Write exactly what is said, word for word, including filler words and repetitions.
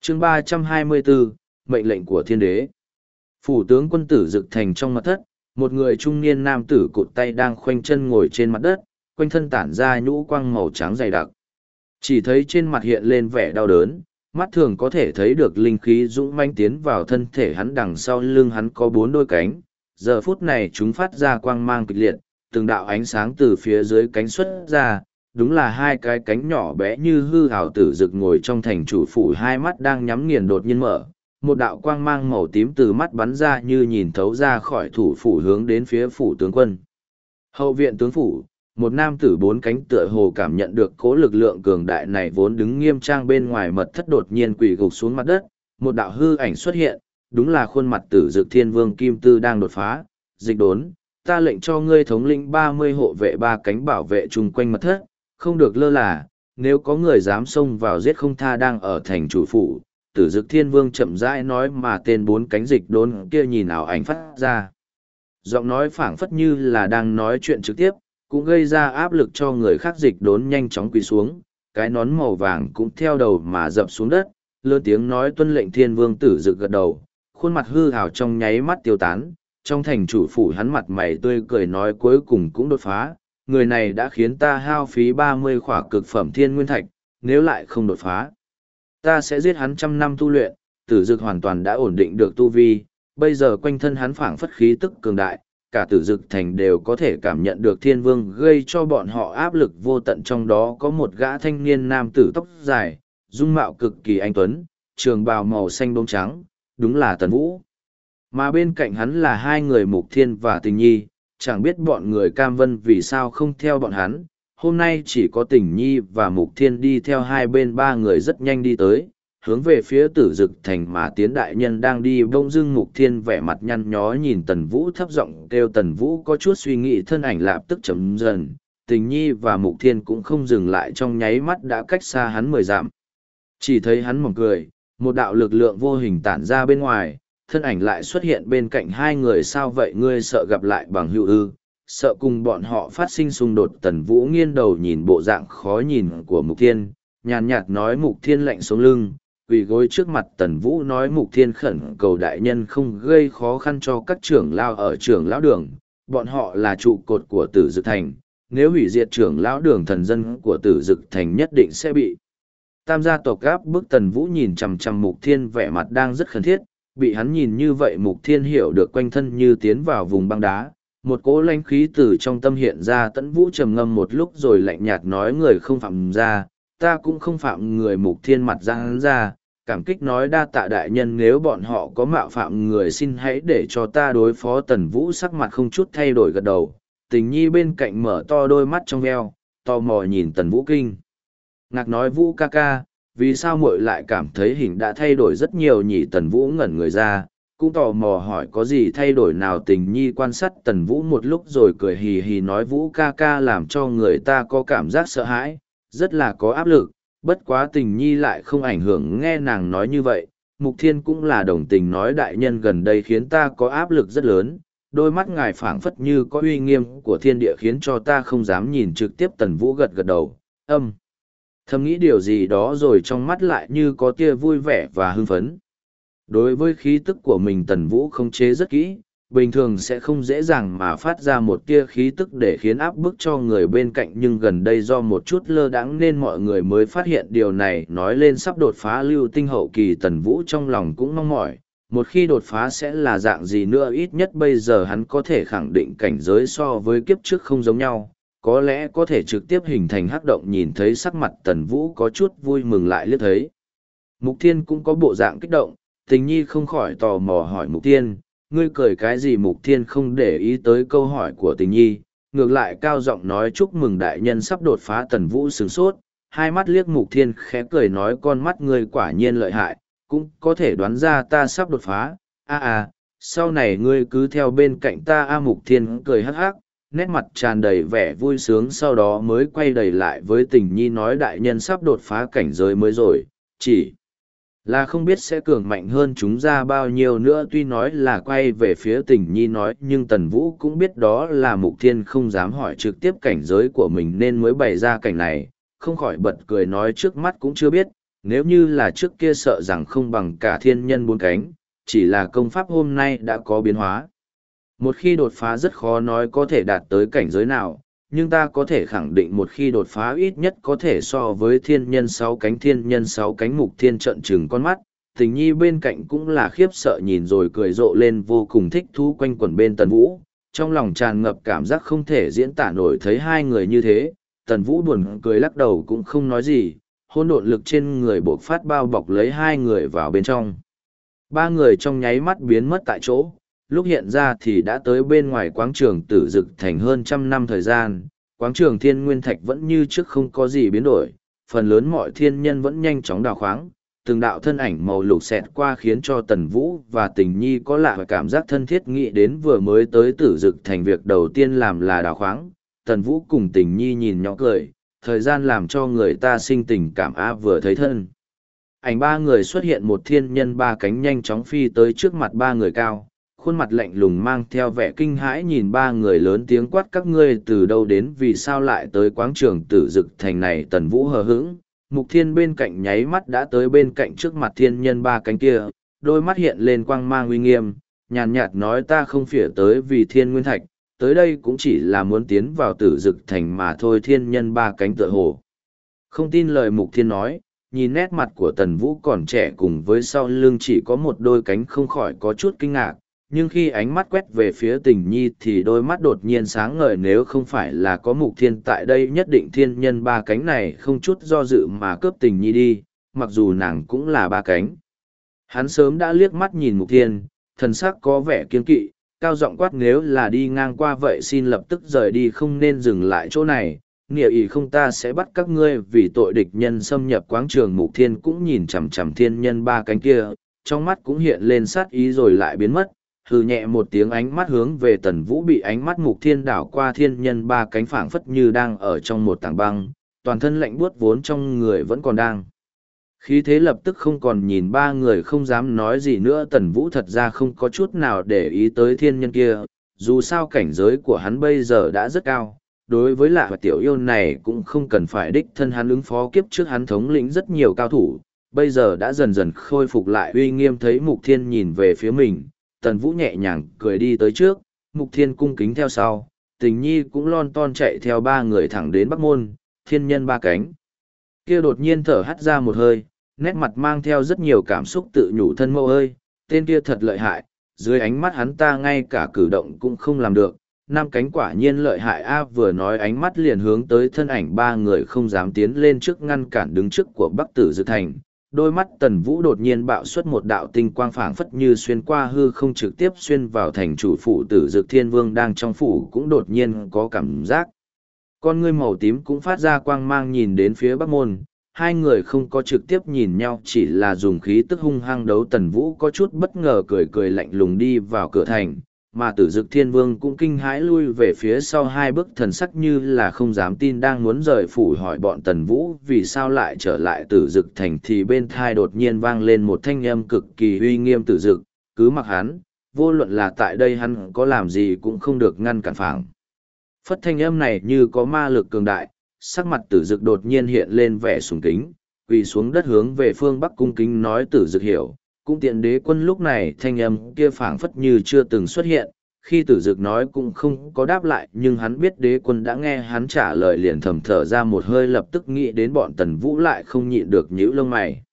chương ba trăm hai mươi bốn, mệnh lệnh của thiên đế. Phủ tướng quân tử Dực Thành trong mật thất, một người trung niên nam tử cụt tay đang khoanh chân ngồi trên mặt đất, quanh thân tản ra nhũ quang màu trắng dày đặc. Chỉ thấy trên mặt hiện lên vẻ đau đớn, mắt thường có thể thấy được linh khí dũng manh tiến vào thân thể hắn, đằng sau lưng hắn có bốn đôi cánh. Giờ phút này chúng phát ra quang mang kịch liệt, từng đạo ánh sáng từ phía dưới cánh xuất ra, đúng là hai cái cánh nhỏ bé như hư hào. Tử Dực ngồi trong thành chủ phủ, hai mắt đang nhắm nghiền đột nhiên mở, một đạo quang mang màu tím từ mắt bắn ra như nhìn thấu ra khỏi thủ phủ hướng đến phía phủ tướng quân. Hậu viện tướng phủ, một nam tử bốn cánh tựa hồ cảm nhận được cỗ lực lượng cường đại này, vốn đứng nghiêm trang bên ngoài mật thất đột nhiên quỳ gục xuống mặt đất, một đạo hư ảnh xuất hiện, đúng là khuôn mặt Tử Dực Thiên Vương Kim Tư đang đột phá. Dịch đốn, ta lệnh cho ngươi thống lĩnh ba mươi hộ vệ ba cánh bảo vệ chung quanh mật thất, không được lơ là, nếu có người dám xông vào giết không tha. Đang ở thành chủ phủ, Tử Dực Thiên Vương chậm rãi nói, mà tên bốn cánh dịch đốn kia nhìn ảo ảnh phát ra. Giọng nói phảng phất như là đang nói chuyện trực tiếp, cũng gây ra áp lực cho người khác. Dịch đốn nhanh chóng quỳ xuống, cái nón màu vàng cũng theo đầu mà dập xuống đất, lớn tiếng nói tuân lệnh. Thiên Vương Tử Dực gật đầu, khuôn mặt hư hào trong nháy mắt tiêu tán. Trong thành chủ phủ hắn mặt mày tươi cười nói, cuối cùng cũng đột phá, người này đã khiến ta hao phí ba mươi khỏa cực phẩm thiên nguyên thạch, nếu lại không đột phá, ta sẽ giết hắn trăm năm tu luyện. Tử Dực hoàn toàn đã ổn định được tu vi, bây giờ quanh thân hắn phảng phất khí tức cường đại, cả Tử Dực Thành đều có thể cảm nhận được Thiên Vương gây cho bọn họ áp lực vô tận. Trong đó có một gã thanh niên nam tử tóc dài, dung mạo cực kỳ anh tuấn, trường bào màu xanh đốm trắng, đúng là Tần Vũ. Mà bên cạnh hắn là hai người Mục Thiên và Tình Nhi, chẳng biết bọn người Cam Vân vì sao không theo bọn hắn. Hôm nay chỉ có Tình Nhi và Mục Thiên đi theo hai bên, ba người rất nhanh đi tới, hướng về phía Tử Dực Thành mà tiến. Đại nhân đang đi, bỗng dưng Mục Thiên vẻ mặt nhăn nhó nhìn Tần Vũ thấp giọng kêu. Tần Vũ có chút suy nghĩ, thân ảnh lập tức chấm dần. Tình Nhi và Mục Thiên cũng không dừng lại, trong nháy mắt đã cách xa hắn mười dặm. Chỉ thấy hắn mỉm cười, một đạo lực lượng vô hình tản ra bên ngoài, thân ảnh lại xuất hiện bên cạnh hai người. Sao vậy, ngươi sợ gặp lại bằng hữu ư? Sợ cùng bọn họ phát sinh xung đột? Tần Vũ nghiêng đầu nhìn bộ dạng khó nhìn của Mục Thiên, nhàn nhạt nói. Mục Thiên lạnh sống lưng, quỳ gối trước mặt Tần Vũ nói, Mục Thiên khẩn cầu đại nhân không gây khó khăn cho các trưởng lão ở trưởng lão đường, bọn họ là trụ cột của Tử Dực Thành, nếu hủy diệt trưởng lão đường, thần dân của Tử Dực Thành nhất định sẽ bị tam gia tộc gáp bức. Tần Vũ nhìn chằm chằm Mục Thiên, vẻ mặt đang rất khẩn thiết. Bị hắn nhìn như vậy, Mục Thiên hiểu được quanh thân như tiến vào vùng băng đá, một cỗ lãnh khí từ trong tâm hiện ra. Tần Vũ trầm ngâm một lúc rồi lạnh nhạt nói, người không phạm ra, ta cũng không phạm người. Mục Thiên mặt ra hắn ra, cảm kích nói, đa tạ đại nhân, nếu bọn họ có mạo phạm người xin hãy để cho ta đối phó. Tần Vũ sắc mặt không chút thay đổi gật đầu. Tình Nhi bên cạnh mở to đôi mắt trong veo, tò mò nhìn Tần Vũ kinh ngạc nói, Vũ ca ca, vì sao muội lại cảm thấy hình đã thay đổi rất nhiều nhỉ? Tần Vũ ngẩn người ra, cũng tò mò hỏi có gì thay đổi nào. Tình Nhi quan sát Tần Vũ một lúc rồi cười hì hì nói, Vũ ca ca làm cho người ta có cảm giác sợ hãi, rất là có áp lực. Bất quá Tình Nhi lại không ảnh hưởng nghe nàng nói như vậy. Mục Thiên cũng là đồng tình nói, đại nhân gần đây khiến ta có áp lực rất lớn, đôi mắt ngài phảng phất như có uy nghiêm của thiên địa khiến cho ta không dám nhìn trực tiếp. Tần Vũ gật gật đầu, âm thầm nghĩ điều gì đó rồi trong mắt lại như có tia vui vẻ và hưng phấn. Đối với khí tức của mình Tần Vũ khống chế rất kỹ, bình thường sẽ không dễ dàng mà phát ra một tia khí tức để khiến áp bức cho người bên cạnh, nhưng gần đây do một chút lơ đãng nên mọi người mới phát hiện điều này. Nói lên sắp đột phá lưu tinh hậu kỳ, Tần Vũ trong lòng cũng mong mỏi, một khi đột phá sẽ là dạng gì nữa. Ít nhất bây giờ hắn có thể khẳng định cảnh giới so với kiếp trước không giống nhau, có lẽ có thể trực tiếp hình thành hắc động. Nhìn thấy sắc mặt Tần Vũ có chút vui mừng, lại liếc thấy Mục Thiên cũng có bộ dạng kích động, Tình Nhi không khỏi tò mò hỏi, Mục Thiên, ngươi cười cái gì? Mục Thiên không để ý tới câu hỏi của Tình Nhi, ngược lại cao giọng nói, chúc mừng đại nhân sắp đột phá. Tần Vũ sửng sốt, hai mắt liếc Mục Thiên khẽ cười nói, con mắt ngươi quả nhiên lợi hại, cũng có thể đoán ra ta sắp đột phá. A à, sau này ngươi cứ theo bên cạnh ta. A Mục Thiên cười hắc hắc, nét mặt tràn đầy vẻ vui sướng, sau đó mới quay đầy lại với Tình Nhi nói, đại nhân sắp đột phá cảnh giới mới rồi, chỉ là không biết sẽ cường mạnh hơn chúng ra bao nhiêu nữa. Tuy nói là quay về phía Tình Nhi nói, nhưng Tần Vũ cũng biết đó là Mục Thiên không dám hỏi trực tiếp cảnh giới của mình nên mới bày ra cảnh này, không khỏi bật cười nói, trước mắt cũng chưa biết, nếu như là trước kia sợ rằng không bằng cả thiên nhân bốn cánh, chỉ là công pháp hôm nay đã có biến hóa. Một khi đột phá rất khó nói có thể đạt tới cảnh giới nào, nhưng ta có thể khẳng định một khi đột phá ít nhất có thể so với thiên nhân sáu cánh thiên nhân sáu cánh Mục Thiên trợn trừng con mắt. Tình nhi bên cạnh cũng là khiếp sợ nhìn rồi cười rộ lên vô cùng thích thú quanh quẩn bên Tần Vũ, trong lòng tràn ngập cảm giác không thể diễn tả nổi thấy hai người như thế. Tần Vũ buồn cười lắc đầu cũng không nói gì, hỗn độn lực trên người bộc phát bao bọc lấy hai người vào bên trong. Ba người trong nháy mắt biến mất tại chỗ, lúc hiện ra thì đã tới bên ngoài quáng trường Tử Dực Thành hơn trăm năm thời gian. Quáng trường Thiên Nguyên Thạch vẫn như trước không có gì biến đổi, phần lớn mọi thiên nhân vẫn nhanh chóng đào khoáng, từng đạo thân ảnh màu lục xẹt qua khiến cho Tần Vũ và Tình Nhi có lạ và cảm giác thân thiết, nghĩ đến vừa mới tới Tử Dực Thành việc đầu tiên làm là đào khoáng. Tần Vũ cùng Tình Nhi nhìn nhỏ cười, thời gian làm cho người ta sinh tình cảm a vừa thấy thân. Ảnh ba người xuất hiện, một thiên nhân ba cánh nhanh chóng phi tới trước mặt ba người cao, khuôn mặt lạnh lùng mang theo vẻ kinh hãi nhìn ba người lớn tiếng quát: các ngươi từ đâu đến, vì sao lại tới quáng trường Tử Dực Thành này? Tần Vũ hờ hững, Mục Thiên bên cạnh nháy mắt đã tới bên cạnh trước mặt thiên nhân ba cánh kia, đôi mắt hiện lên quang mang uy nghiêm, nhàn nhạt nói: ta không phỉa tới vì thiên nguyên thạch, tới đây cũng chỉ là muốn tiến vào Tử Dực Thành mà thôi. Thiên nhân ba cánh tựa hồ không tin lời Mục Thiên nói, nhìn nét mặt của Tần Vũ còn trẻ cùng với sau lưng chỉ có một đôi cánh không khỏi có chút kinh ngạc, nhưng khi ánh mắt quét về phía Tình Nhi thì đôi mắt đột nhiên sáng ngời, nếu không phải là có Mục Thiên tại đây nhất định thiên nhân ba cánh này không chút do dự mà cướp Tình Nhi đi, mặc dù nàng cũng là ba cánh. Hắn sớm đã liếc mắt nhìn Mục Thiên, thần sắc có vẻ kiên kỵ, cao giọng quát: nếu là đi ngang qua vậy xin lập tức rời đi, không nên dừng lại chỗ này, nghĩa ý không ta sẽ bắt các ngươi vì tội địch nhân xâm nhập quáng trường. Mục Thiên cũng nhìn chằm chằm thiên nhân ba cánh kia, trong mắt cũng hiện lên sát ý rồi lại biến mất, hừ nhẹ một tiếng, ánh mắt hướng về Tần Vũ, bị ánh mắt Mục Thiên đảo qua thiên nhân ba cánh phảng phất như đang ở trong một tảng băng, toàn thân lạnh buốt vốn trong người vẫn còn đang khí thế lập tức không còn, nhìn ba người không dám nói gì nữa. Tần Vũ thật ra không có chút nào để ý tới thiên nhân kia, dù sao cảnh giới của hắn bây giờ đã rất cao, đối với lạ và tiểu yêu này cũng không cần phải đích thân hắn ứng phó, kiếp trước hắn thống lĩnh rất nhiều cao thủ, bây giờ đã dần dần khôi phục lại uy nghiêm. Thấy Mục Thiên nhìn về phía mình, Tần Vũ nhẹ nhàng cười đi tới trước, Mục Thiên cung kính theo sau, Tình Nhi cũng lon ton chạy theo ba người thẳng đến Bắc Môn. Thiên nhân ba cánh kia đột nhiên thở hắt ra một hơi, nét mặt mang theo rất nhiều cảm xúc, tự nhủ: thân mẫu ơi, tên kia thật lợi hại, dưới ánh mắt hắn ta ngay cả cử động cũng không làm được, năm cánh quả nhiên lợi hại a. Vừa nói ánh mắt liền hướng tới thân ảnh ba người không dám tiến lên trước, ngăn cản đứng trước của Bắc Tử Dực Thành. Đôi mắt Tần Vũ đột nhiên bạo xuất một đạo tinh quang phảng phất như xuyên qua hư không trực tiếp xuyên vào thành chủ phủ. Tử Dực Thiên Vương đang trong phủ cũng đột nhiên có cảm giác, con ngươi màu tím cũng phát ra quang mang nhìn đến phía Bắc Môn. Hai người không có trực tiếp nhìn nhau, chỉ là dùng khí tức hung hăng đấu. Tần Vũ có chút bất ngờ cười cười lạnh lùng đi vào cửa thành, mà Tử Dực Thiên Vương cũng kinh hãi lui về phía sau hai bước, thần sắc như là không dám tin, đang muốn rời phủ hỏi bọn Tần Vũ vì sao lại trở lại Tử Dực Thành thì bên thai đột nhiên vang lên một thanh âm cực kỳ uy nghiêm: Tử Dực, cứ mặc hắn, vô luận là tại đây hắn có làm gì cũng không được ngăn cản. phảng phất thanh âm này như có ma lực cường đại, sắc mặt Tử Dực đột nhiên hiện lên vẻ sùng kính, quỳ xuống đất hướng về phương Bắc cung kính nói: Tử Dực hiểu. Cũng tiện đế quân. Lúc này thanh âm kia phảng phất như chưa từng xuất hiện, khi Tử Dực nói cũng không có đáp lại, nhưng hắn biết đế quân đã nghe hắn trả lời liền thầm thở ra một hơi, lập tức nghĩ đến bọn Tần Vũ lại không nhịn được nhíu lông mày.